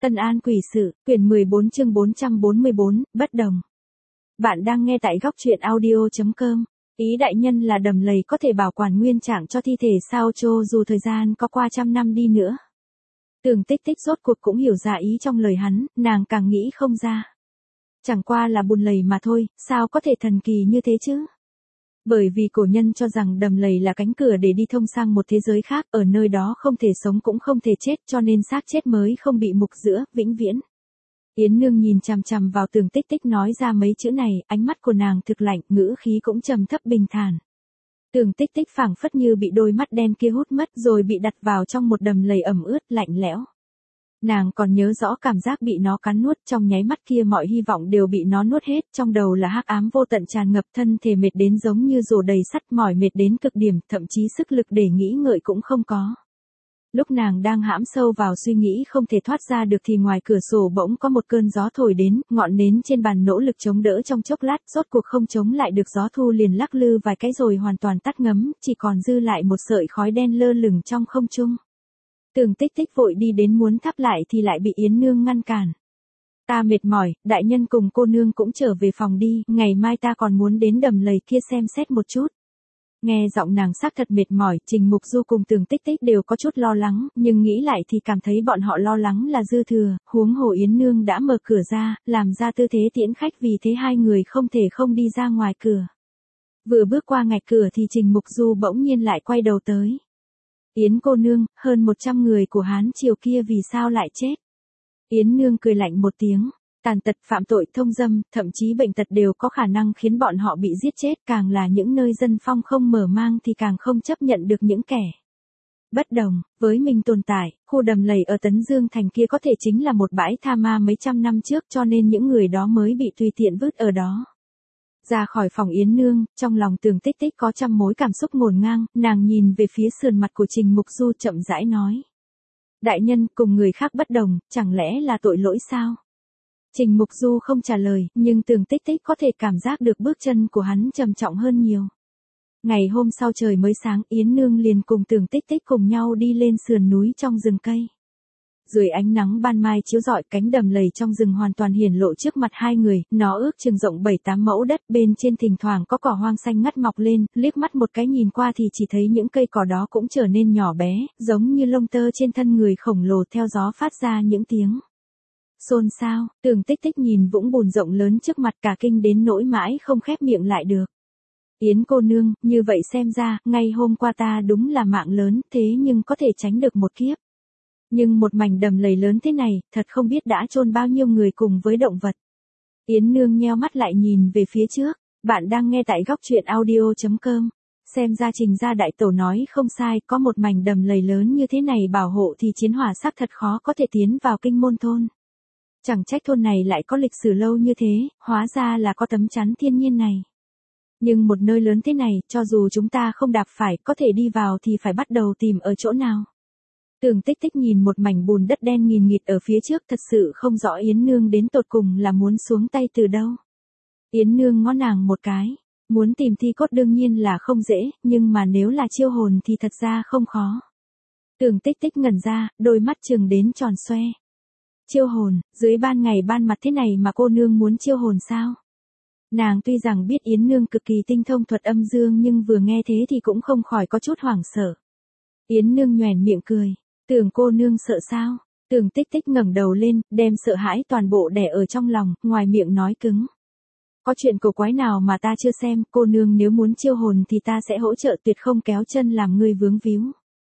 Tân An Quỷ Sự, quyển 14 chương 444, bất đồng. Bạn đang nghe tại góc truyện audio.com. Ý đại nhân là Đầm Lầy có thể bảo quản nguyên trạng cho thi thể sao cho dù thời gian có qua trăm năm đi nữa. Tưởng Tích Tích rốt cuộc cũng hiểu ra ý trong lời hắn, nàng càng nghĩ không ra. Chẳng qua là bùn lầy mà thôi, sao có thể thần kỳ như thế chứ? Bởi vì cổ nhân cho rằng Đầm Lầy là cánh cửa để đi thông sang một thế giới khác, ở nơi đó không thể sống cũng không thể chết, cho nên xác chết mới không bị mục giữa, vĩnh viễn. Yến Nương nhìn chằm chằm vào Tưởng Tích Tích nói ra mấy chữ này, ánh mắt của nàng thực lạnh, ngữ khí cũng trầm thấp bình thản. Tưởng Tích Tích phảng phất như bị đôi mắt đen kia hút mất rồi bị đặt vào trong một đầm lầy ẩm ướt, lạnh lẽo. Nàng còn nhớ rõ cảm giác bị nó cắn nuốt, trong nháy mắt kia mọi hy vọng đều bị nó nuốt hết, trong đầu là hắc ám vô tận tràn ngập, thân thể mệt đến giống như rổ đầy sắt, mỏi mệt đến cực điểm, thậm chí sức lực để nghĩ ngợi cũng không có. Lúc nàng đang hãm sâu vào suy nghĩ không thể thoát ra được thì ngoài cửa sổ bỗng có một cơn gió thổi đến, ngọn nến trên bàn nỗ lực chống đỡ trong chốc lát, rốt cuộc không chống lại được gió thu liền lắc lư vài cái rồi hoàn toàn tắt ngấm, chỉ còn dư lại một sợi khói đen lơ lửng trong không trung. Tưởng Tích Tích vội đi đến muốn thắp lại thì lại bị Yến Nương ngăn cản. Ta mệt mỏi, đại nhân cùng cô nương cũng trở về phòng đi, ngày mai ta còn muốn đến Đầm Lầy kia xem xét một chút. Nghe giọng nàng xác thật mệt mỏi, Trình Mục Du cùng Tưởng Tích Tích đều có chút lo lắng, nhưng nghĩ lại thì cảm thấy bọn họ lo lắng là dư thừa, huống hồ Yến Nương đã mở cửa ra, làm ra tư thế tiễn khách, vì thế hai người không thể không đi ra ngoài cửa. Vừa bước qua ngạch cửa thì Trình Mục Du bỗng nhiên lại quay đầu tới. Yến cô nương, hơn 100 người của Hán triều kia vì sao lại chết? Yến Nương cười lạnh một tiếng, tàn tật, phạm tội, thông dâm, thậm chí bệnh tật đều có khả năng khiến bọn họ bị giết chết, càng là những nơi dân phong không mở mang thì càng không chấp nhận được những kẻ bất đồng với mình tồn tại. Khu Đầm Lầy ở Tấn Dương thành kia có thể chính là một bãi tha ma mấy trăm năm trước, cho nên những người đó mới bị tùy tiện vứt ở đó. Ra khỏi phòng Yến Nương, trong lòng Tưởng Tích Tích có trăm mối cảm xúc ngổn ngang, nàng nhìn về phía sườn mặt của Trình Mục Du chậm rãi nói. Đại nhân, cùng người khác bất đồng, chẳng lẽ là tội lỗi sao? Trình Mục Du không trả lời, nhưng Tưởng Tích Tích có thể cảm giác được bước chân của hắn trầm trọng hơn nhiều. Ngày hôm sau trời mới sáng, Yến Nương liền cùng Tưởng Tích Tích cùng nhau đi lên sườn núi trong rừng cây. Dưới ánh nắng ban mai chiếu rọi, cánh đầm lầy trong rừng hoàn toàn hiển lộ trước mặt hai người, nó ước chừng rộng 7-8 mẫu đất, bên trên thỉnh thoảng có cỏ hoang xanh ngắt mọc lên, liếc mắt một cái nhìn qua thì chỉ thấy những cây cỏ đó cũng trở nên nhỏ bé, giống như lông tơ trên thân người khổng lồ, theo gió phát ra những tiếng xôn xao. Tưởng Tích Tích nhìn vũng bùn rộng lớn trước mặt cả kinh đến nỗi mãi không khép miệng lại được. Yến cô nương, như vậy xem ra, ngay hôm qua ta đúng là mạng lớn, thế nhưng có thể tránh được một kiếp. Nhưng một mảnh đầm lầy lớn thế này, thật không biết đã chôn bao nhiêu người cùng với động vật. Yến Nương nheo mắt lại nhìn về phía trước. Bạn đang nghe tại góc truyện audio.com. Xem ra Trình gia đại tổ nói không sai, có một mảnh đầm lầy lớn như thế này bảo hộ thì chiến hỏa xác thật khó có thể tiến vào Kinh Môn thôn. Chẳng trách thôn này lại có lịch sử lâu như thế, hóa ra là có tấm chắn thiên nhiên này. Nhưng một nơi lớn thế này, cho dù chúng ta không đạp phải, có thể đi vào thì phải bắt đầu tìm ở chỗ nào. Tưởng Tích Tích nhìn một mảnh bùn đất đen nghìn nghịt ở phía trước, thật sự không rõ Yến Nương đến tột cùng là muốn xuống tay từ đâu. Yến Nương ngó nàng một cái, muốn tìm thi cốt đương nhiên là không dễ, nhưng mà nếu là chiêu hồn thì thật ra không khó. Tưởng Tích Tích ngẩn ra, đôi mắt trừng đến tròn xoe. Chiêu hồn, dưới ban ngày ban mặt thế này mà cô nương muốn chiêu hồn sao? Nàng tuy rằng biết Yến Nương cực kỳ tinh thông thuật âm dương nhưng vừa nghe thế thì cũng không khỏi có chút hoảng sợ. Yến Nương nhoẻn miệng cười. Tưởng cô nương sợ sao? Tưởng Tích Tích ngẩng đầu lên, đem sợ hãi toàn bộ đè ở trong lòng, ngoài miệng nói cứng. Có chuyện cổ quái nào mà ta chưa xem, cô nương nếu muốn chiêu hồn thì ta sẽ hỗ trợ, tuyệt không kéo chân làm ngươi vướng víu.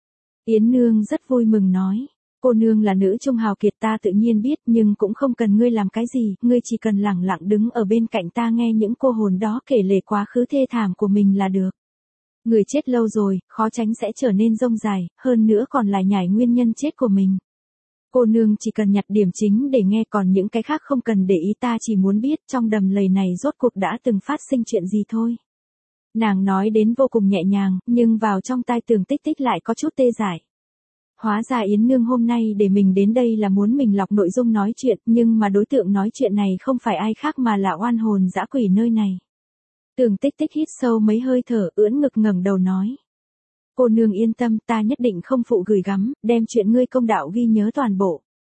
Yến Nương rất vui mừng nói. Cô nương là nữ trung hào kiệt ta tự nhiên biết, nhưng cũng không cần ngươi làm cái gì, ngươi chỉ cần lẳng lặng đứng ở bên cạnh ta nghe những cô hồn đó kể lể quá khứ thê thảm của mình là được. Người chết lâu rồi, khó tránh sẽ trở nên rông dài, hơn nữa còn lại nhảy nguyên nhân chết của mình. Cô nương chỉ cần nhặt điểm chính để nghe, còn những cái khác không cần để ý, ta chỉ muốn biết trong đầm lầy này rốt cuộc đã từng phát sinh chuyện gì thôi. Nàng nói đến vô cùng nhẹ nhàng, nhưng vào trong tai Tưởng Tích Tích lại có chút tê dại. Hóa ra Yến Nương hôm nay để mình đến đây là muốn mình lọc nội dung nói chuyện, nhưng mà đối tượng nói chuyện này không phải ai khác mà là oan hồn dã quỷ nơi này. Tưởng Tích Tích hít sâu mấy hơi thở, ưỡn ngực ngẩng đầu nói. Cô nương yên tâm, ta nhất định không phụ gửi gắm, đem chuyện ngươi công đạo ghi nhớ toàn bộ.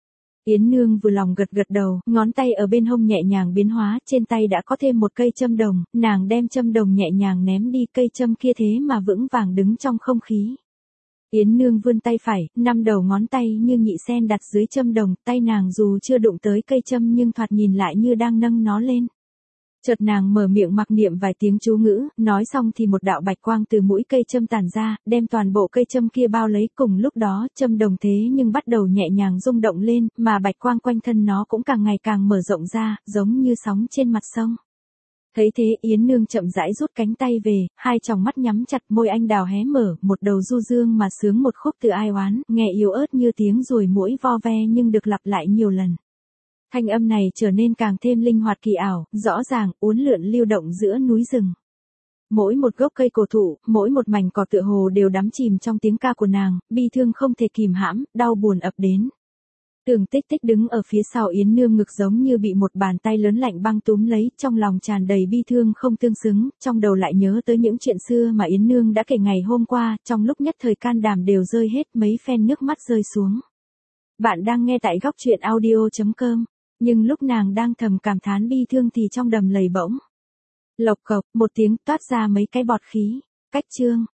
Yến Nương vừa lòng gật gật đầu, ngón tay ở bên hông nhẹ nhàng biến hóa, trên tay đã có thêm một cây châm đồng, nàng đem châm đồng nhẹ nhàng ném đi, cây châm kia thế mà vững vàng đứng trong không khí. Yến Nương vươn tay phải, 5 đầu ngón tay như nhị sen đặt dưới châm đồng, tay nàng dù chưa đụng tới cây châm nhưng thoạt nhìn lại như đang nâng nó lên. Chợt nàng mở miệng mặc niệm vài tiếng chú ngữ, nói xong thì một đạo bạch quang từ mũi cây châm tản ra, đem toàn bộ cây châm kia bao lấy, cùng lúc đó châm đồng thế nhưng bắt đầu nhẹ nhàng rung động lên, mà bạch quang quanh thân nó cũng càng ngày càng mở rộng ra, giống như sóng trên mặt sông. Thấy thế Yến Nương chậm rãi rút cánh tay về, hai tròng mắt nhắm chặt, môi anh đào hé mở, một đầu du dương mà sướng một khúc từ ai oán, nghe yếu ớt như tiếng ruồi muỗi vo ve nhưng được lặp lại nhiều lần. Thanh âm này trở nên càng thêm linh hoạt kỳ ảo, rõ ràng, uốn lượn lưu động giữa núi rừng. Mỗi một gốc cây cổ thụ, mỗi một mảnh cỏ tựa hồ đều đắm chìm trong tiếng ca của nàng, bi thương không thể kìm hãm, đau buồn ập đến. Tưởng Tích Tích đứng ở phía sau Yến Nương, ngực giống như bị một bàn tay lớn lạnh băng túm lấy, trong lòng tràn đầy bi thương không tương xứng, trong đầu lại nhớ tới những chuyện xưa mà Yến Nương đã kể ngày hôm qua, trong lúc nhất thời can đảm đều rơi hết, mấy phen nước mắt rơi xuống. Bạn đang nghe tại góc truyện audio.com. Nhưng lúc nàng đang thầm cảm thán bi thương thì trong đầm lầy bỗng lộc cộc một tiếng toát ra mấy cái bọt khí. Cách chương